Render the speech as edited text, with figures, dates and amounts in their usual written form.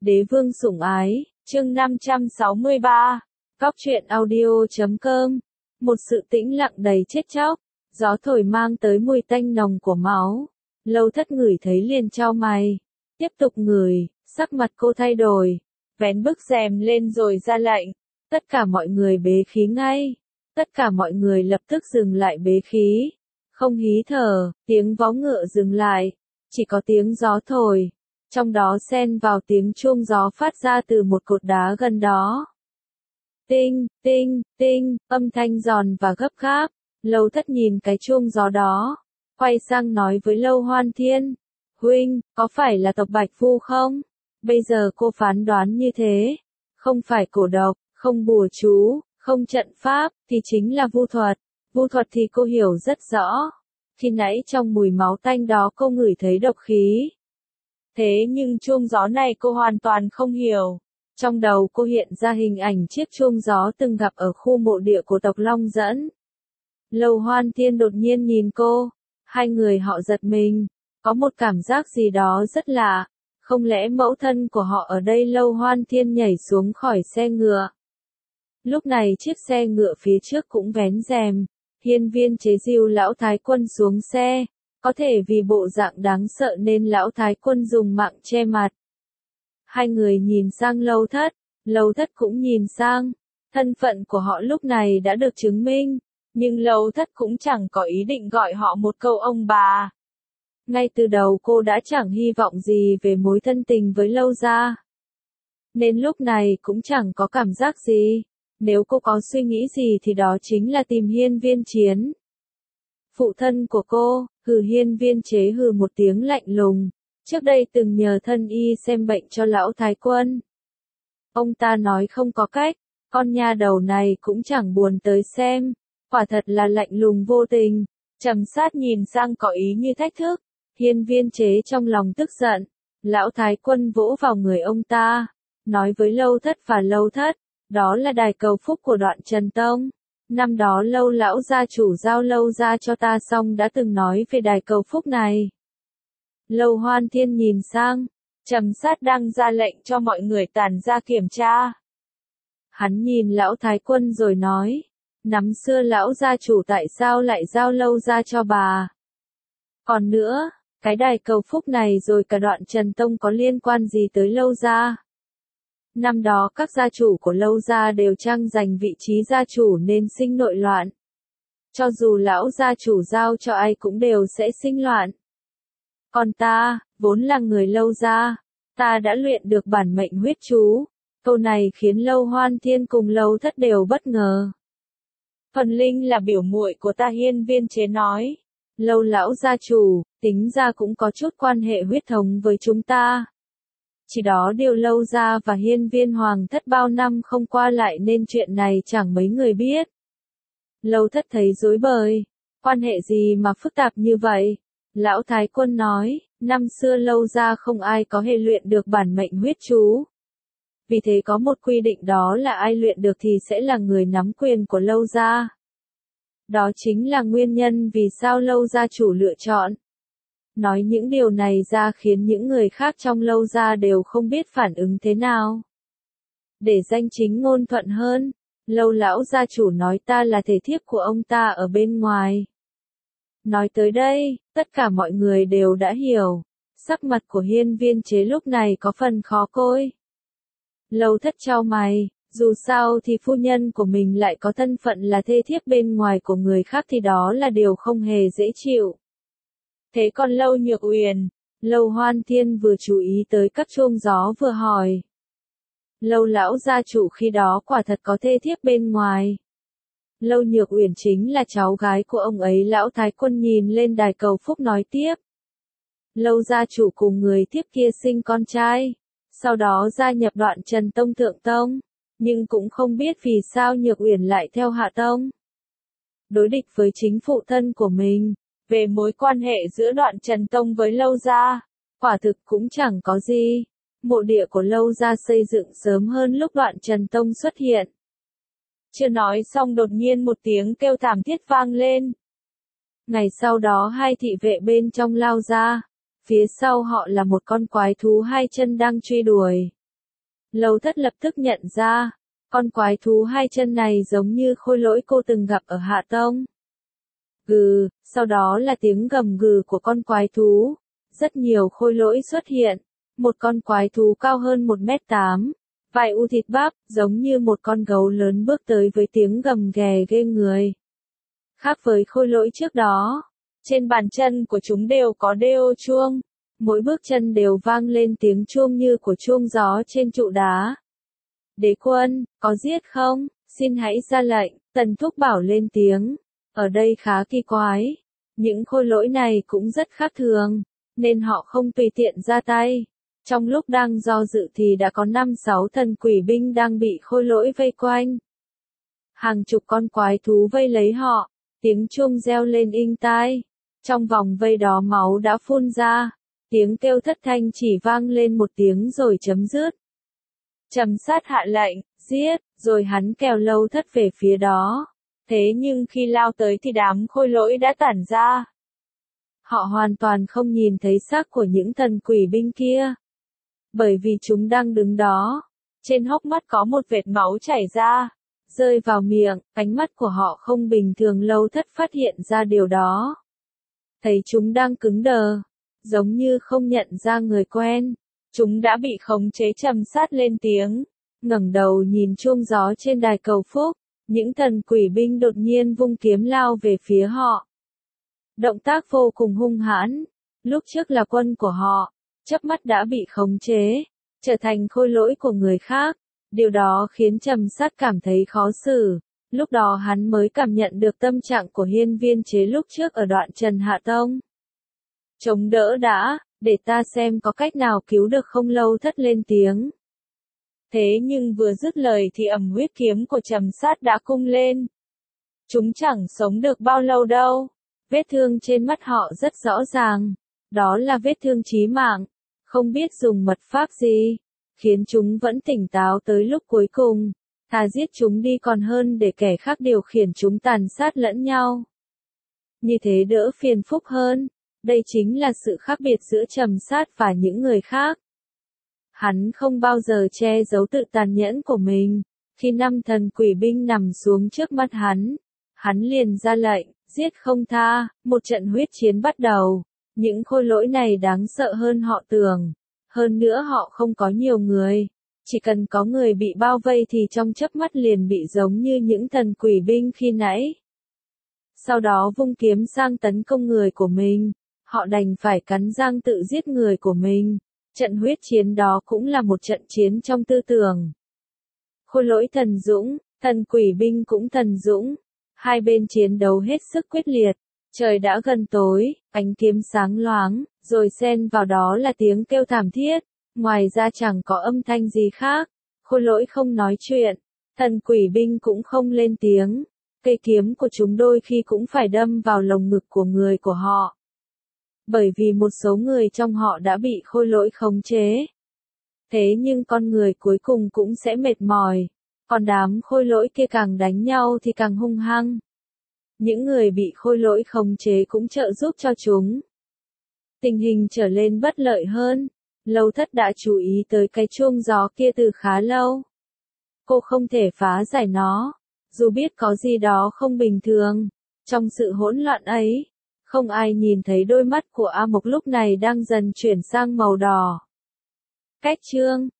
Đế vương sủng ái, chương 563, Cóc truyện audio.com. Một sự tĩnh lặng đầy chết chóc, gió thổi mang tới mùi tanh nồng của máu. Lâu Thất ngửi thấy liền chau mày, tiếp tục ngửi, sắc mặt cô thay đổi, vén bức rèm lên rồi ra lệnh. Tất cả mọi người bế khí ngay, tất cả mọi người lập tức dừng lại bế khí. Không hí thở, tiếng vó ngựa dừng lại, chỉ có tiếng gió thổi. Trong đó xen vào tiếng chuông gió phát ra từ một cột đá gần đó. Tinh, tinh, tinh, âm thanh giòn và gấp gáp. Lâu Thất nhìn cái chuông gió đó, quay sang nói với Lâu Hoan Thiên, huynh, có phải là tộc Bạch Vu không? Bây giờ cô phán đoán như thế, không phải cổ độc, không bùa chú, không trận pháp, thì chính là vu thuật. Vu thuật thì cô hiểu rất rõ. Khi nãy trong mùi máu tanh đó cô ngửi thấy độc khí. Thế nhưng chuông gió này cô hoàn toàn không hiểu. Trong đầu cô hiện ra hình ảnh chiếc chuông gió từng gặp ở khu mộ địa của tộc Long Dẫn. Lâu Hoan Thiên đột nhiên nhìn cô, hai người họ giật mình, có một cảm giác gì đó rất lạ, không lẽ mẫu thân của họ ở đây? Lâu Hoan Thiên nhảy xuống khỏi xe ngựa. Lúc này chiếc xe ngựa phía trước cũng vén rèm, Hiên Viên Chế dìu lão thái quân xuống xe. Có thể vì bộ dạng đáng sợ nên lão thái quân dùng mạng che mặt. Hai người nhìn sang Lâu Thất cũng nhìn sang. Thân phận của họ lúc này đã được chứng minh, nhưng Lâu Thất cũng chẳng có ý định gọi họ một câu ông bà. Ngay từ đầu cô đã chẳng hy vọng gì về mối thân tình với Lâu gia, nên lúc này cũng chẳng có cảm giác gì. Nếu cô có suy nghĩ gì thì đó chính là tìm Hiên Viên Chiến. Phụ thân của cô, Hiên Viên Chế hừ một tiếng lạnh lùng, trước đây từng nhờ thân y xem bệnh cho lão thái quân. Ông ta nói không có cách, con nha đầu này cũng chẳng buồn tới xem, quả thật là lạnh lùng vô tình. Trầm Sát nhìn sang có ý như thách thức, Hiên Viên Chế trong lòng tức giận, lão thái quân vỗ vào người ông ta, nói với Lâu Thất và Lâu Thất, đó là đài cầu phúc của Đoạn Trần Tông. Năm đó Lâu lão gia chủ giao Lâu gia cho ta xong đã từng nói về đài cầu phúc này. Lâu Hoan Thiên nhìn sang, Trầm Sát đang ra lệnh cho mọi người tản ra kiểm tra. Hắn nhìn lão thái quân rồi nói, năm xưa lão gia chủ tại sao lại giao Lâu gia cho bà? Còn nữa, cái đài cầu phúc này rồi cả Đoạn Trần Tông có liên quan gì tới Lâu gia? Năm đó các gia chủ của Lâu gia đều tranh giành vị trí gia chủ nên sinh nội loạn. Cho dù lão gia chủ giao cho ai cũng đều sẽ sinh loạn. Còn ta, vốn là người Lâu gia, ta đã luyện được bản mệnh huyết chú. Câu này khiến Lâu Hoan Thiên cùng Lâu Thất đều bất ngờ. Phần Linh là biểu muội của ta, Hiên Viên Chế nói. Lâu lão gia chủ, tính ra cũng có chút quan hệ huyết thống với chúng ta. Chỉ đó điều Lâu gia và Hiên Viên Hoàng thất bao năm không qua lại nên chuyện này chẳng mấy người biết. Lâu Thất thấy rối bời, quan hệ gì mà phức tạp như vậy? Lão thái quân nói, năm xưa Lâu gia không ai có thể luyện được bản mệnh huyết chú. Vì thế có một quy định, đó là ai luyện được thì sẽ là người nắm quyền của Lâu gia. Đó chính là nguyên nhân vì sao Lâu gia chủ lựa chọn. Nói những điều này ra khiến những người khác trong Lâu gia đều không biết phản ứng thế nào. Để danh chính ngôn thuận hơn, Lâu lão gia chủ nói ta là thể thiếp của ông ta ở bên ngoài. Nói tới đây, tất cả mọi người đều đã hiểu. Sắc mặt của Hiên Viên Chế lúc này có phần khó coi. Lâu Thất chau mày, dù sao thì phu nhân của mình lại có thân phận là thê thiếp bên ngoài của người khác thì đó là điều không hề dễ chịu. Thế còn Lâu Nhược Uyển? Lâu Hoan Thiên vừa chú ý tới các chuông gió vừa hỏi. Lâu lão gia chủ khi đó quả thật có thê thiếp bên ngoài. Lâu Nhược Uyển chính là cháu gái của ông ấy. Lão thái quân nhìn lên đài cầu phúc nói tiếp. Lâu gia chủ cùng người thiếp kia sinh con trai, sau đó gia nhập Đoạn Trần Tông Thượng Tông, nhưng cũng không biết vì sao Nhược Uyển lại theo Hạ Tông. Đối địch với chính phụ thân của mình. Về mối quan hệ giữa Đoạn Trần Tông với Lâu gia, quả thực cũng chẳng có gì. Mộ địa của Lâu gia xây dựng sớm hơn lúc Đoạn Trần Tông xuất hiện. Chưa nói xong đột nhiên một tiếng kêu thảm thiết vang lên. Ngày sau đó hai thị vệ bên trong lao ra, phía sau họ là một con quái thú hai chân đang truy đuổi. Lâu Thất lập tức nhận ra, con quái thú hai chân này giống như khôi lỗi cô từng gặp ở Hạ Tông. Gừ, sau đó là tiếng gầm gừ của con quái thú. Rất nhiều khôi lỗi xuất hiện. Một con quái thú cao hơn 1m8, vài u thịt bắp, giống như một con gấu lớn bước tới với tiếng gầm ghè ghê người. Khác với khôi lỗi trước đó, trên bàn chân của chúng đều có đeo chuông. Mỗi bước chân đều vang lên tiếng chuông như của chuông gió trên trụ đá. Đế quân, có giết không? Xin hãy ra lệnh, Tần Thúc Bảo lên tiếng. Ở đây khá kỳ quái. Những khôi lỗi này cũng rất khác thường, nên họ không tùy tiện ra tay. Trong lúc đang do dự thì đã có 5-6 thần quỷ binh đang bị khôi lỗi vây quanh. Hàng chục con quái thú vây lấy họ, tiếng chuông reo lên inh tai. Trong vòng vây đó máu đã phun ra, tiếng kêu thất thanh chỉ vang lên một tiếng rồi chấm dứt. Trầm Sát hạ lệnh, giết, rồi hắn kéo Lâu Thất về phía đó. Thế nhưng khi lao tới thì đám khôi lỗi đã tản ra. Họ hoàn toàn không nhìn thấy xác của những thần quỷ binh kia. Bởi vì chúng đang đứng đó. Trên hốc mắt có một vệt máu chảy ra, rơi vào miệng, ánh mắt của họ không bình thường. Lâu Thất phát hiện ra điều đó. Thấy chúng đang cứng đờ, giống như không nhận ra người quen. Chúng đã bị khống chế. Trầm Sát lên tiếng, ngẩng đầu nhìn chuông gió trên đài cầu phúc. Những thần quỷ binh đột nhiên vung kiếm lao về phía họ. Động tác vô cùng hung hãn. Lúc trước là quân của họ, chớp mắt đã bị khống chế, trở thành khôi lỗi của người khác. Điều đó khiến Trầm Sát cảm thấy khó xử. Lúc đó hắn mới cảm nhận được tâm trạng của Hiên Viên Chế lúc trước ở đoạn Trần Hạ Tông. Chống đỡ đã, để ta xem có cách nào cứu được không. Lâu Thất lên tiếng. Thế nhưng vừa dứt lời thì huyết kiếm của Trầm Sát đã cung lên. Chúng chẳng sống được bao lâu đâu. Vết thương trên mắt họ rất rõ ràng. Đó là vết thương chí mạng. Không biết dùng mật pháp gì, khiến chúng vẫn tỉnh táo tới lúc cuối cùng. Thà giết chúng đi còn hơn để kẻ khác điều khiển chúng tàn sát lẫn nhau. Như thế đỡ phiền phức hơn. Đây chính là sự khác biệt giữa Trầm Sát và những người khác. Hắn không bao giờ che giấu sự tàn nhẫn của mình. Khi 5 thần quỷ binh nằm xuống trước mắt hắn liền ra lệnh, giết không tha. Một trận huyết chiến bắt đầu. Những khôi lỗi này đáng sợ hơn họ tưởng. Hơn nữa họ không có nhiều người. Chỉ cần có người bị bao vây thì trong chớp mắt liền bị giống như những thần quỷ binh khi nãy. Sau đó vung kiếm sang tấn công người của mình. Họ đành phải cắn răng tự giết người của mình. Trận huyết chiến đó cũng là một trận chiến trong tư tưởng. Khôi lỗi thần dũng, thần quỷ binh cũng thần dũng. Hai bên chiến đấu hết sức quyết liệt. Trời đã gần tối, ánh kiếm sáng loáng, rồi xen vào đó là tiếng kêu thảm thiết. Ngoài ra chẳng có âm thanh gì khác. Khôi lỗi không nói chuyện. Thần quỷ binh cũng không lên tiếng. Cây kiếm của chúng đôi khi cũng phải đâm vào lồng ngực của người của họ. Bởi vì một số người trong họ đã bị khôi lỗi khống chế. Thế nhưng con người cuối cùng cũng sẽ mệt mỏi. Còn đám khôi lỗi kia càng đánh nhau thì càng hung hăng. Những người bị khôi lỗi khống chế cũng trợ giúp cho chúng. Tình hình trở lên bất lợi hơn. Lâu Thất đã chú ý tới cái chuông gió kia từ khá lâu. Cô không thể phá giải nó, dù biết có gì đó không bình thường. Trong sự hỗn loạn ấy, không ai nhìn thấy đôi mắt của A Mộc lúc này đang dần chuyển sang màu đỏ. Cách chương